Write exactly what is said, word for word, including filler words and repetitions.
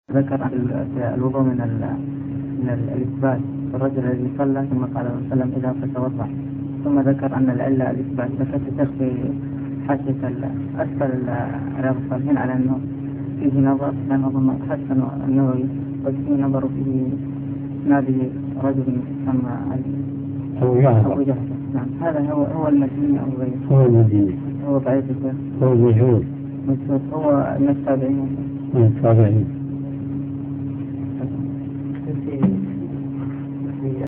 ذكر في الوضوء من من الإثبات الرجل الذي صلى ثم قال صلى الله عليه وسلم إذا فتوضأ، ثم ذكر أن العلة الإثبات. ذكرت تخفي حاشية أسفل رياض الصالحين على أنه فيه نظر، لأن أظن حسن النووي وفيه نظر فيه نادي رجل يسمى أبو جهل. أبو جهل. نعم، هذا هو هو المديني أو غيره؟ هو المديني. هو ضعيف. هو مشهور. مشهور. هو من التابعين. من التابعين.